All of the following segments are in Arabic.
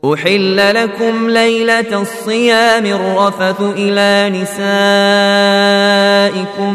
أحل لكم ليلة الصيام الرفث إلى نسائكم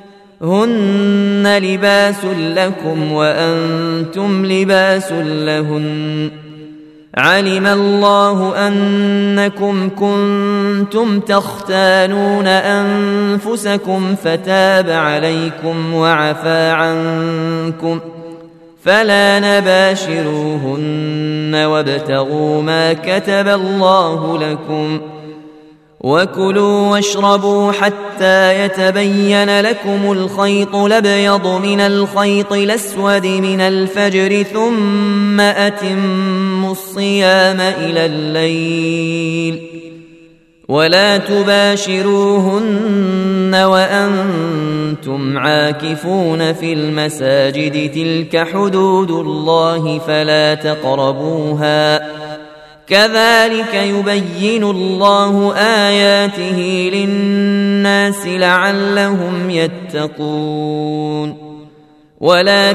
هن لباس لكم وأنتم لباس لهن علم الله أنكم كنتم تختانون أنفسكم فتاب عليكم وعفى عنكم فلا نباشروهن وابتغوا ما كتب الله لكم وكلوا واشربوا حتى يتبين لكم الخيط الأبيض من الخيط الأسود من الفجر ثم أتموا الصيام إلى الليل ولا تباشروهن وأنتم عاكفون في المساجد تلك حدود الله فلا تقربوها كذلك يبين الله آياته للناس لعلهم يتقون ولا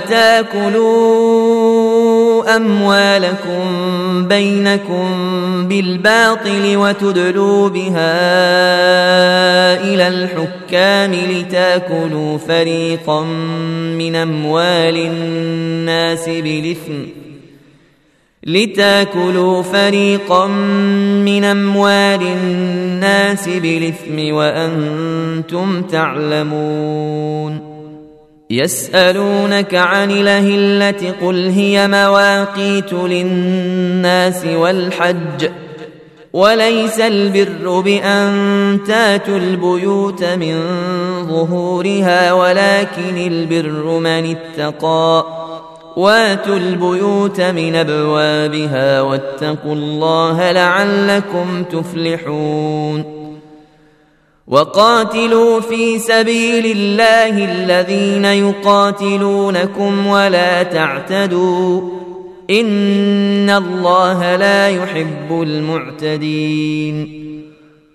تاكلوا أموالكم بينكم بالباطل وتدلوا بها إلى الحكام لتاكلوا فريقا من أموال الناس بالإثم وأنتم تعلمون يسألونك عن الأهلة قل هي مواقيت للناس والحج وليس البر بأن تاتوا البيوت من ظهورها ولكن البر من اتقى واتوا البيوت من أبوابها واتقوا الله لعلكم تفلحون وقاتلوا في سبيل الله الذين يقاتلونكم ولا تعتدوا إن الله لا يحب المعتدين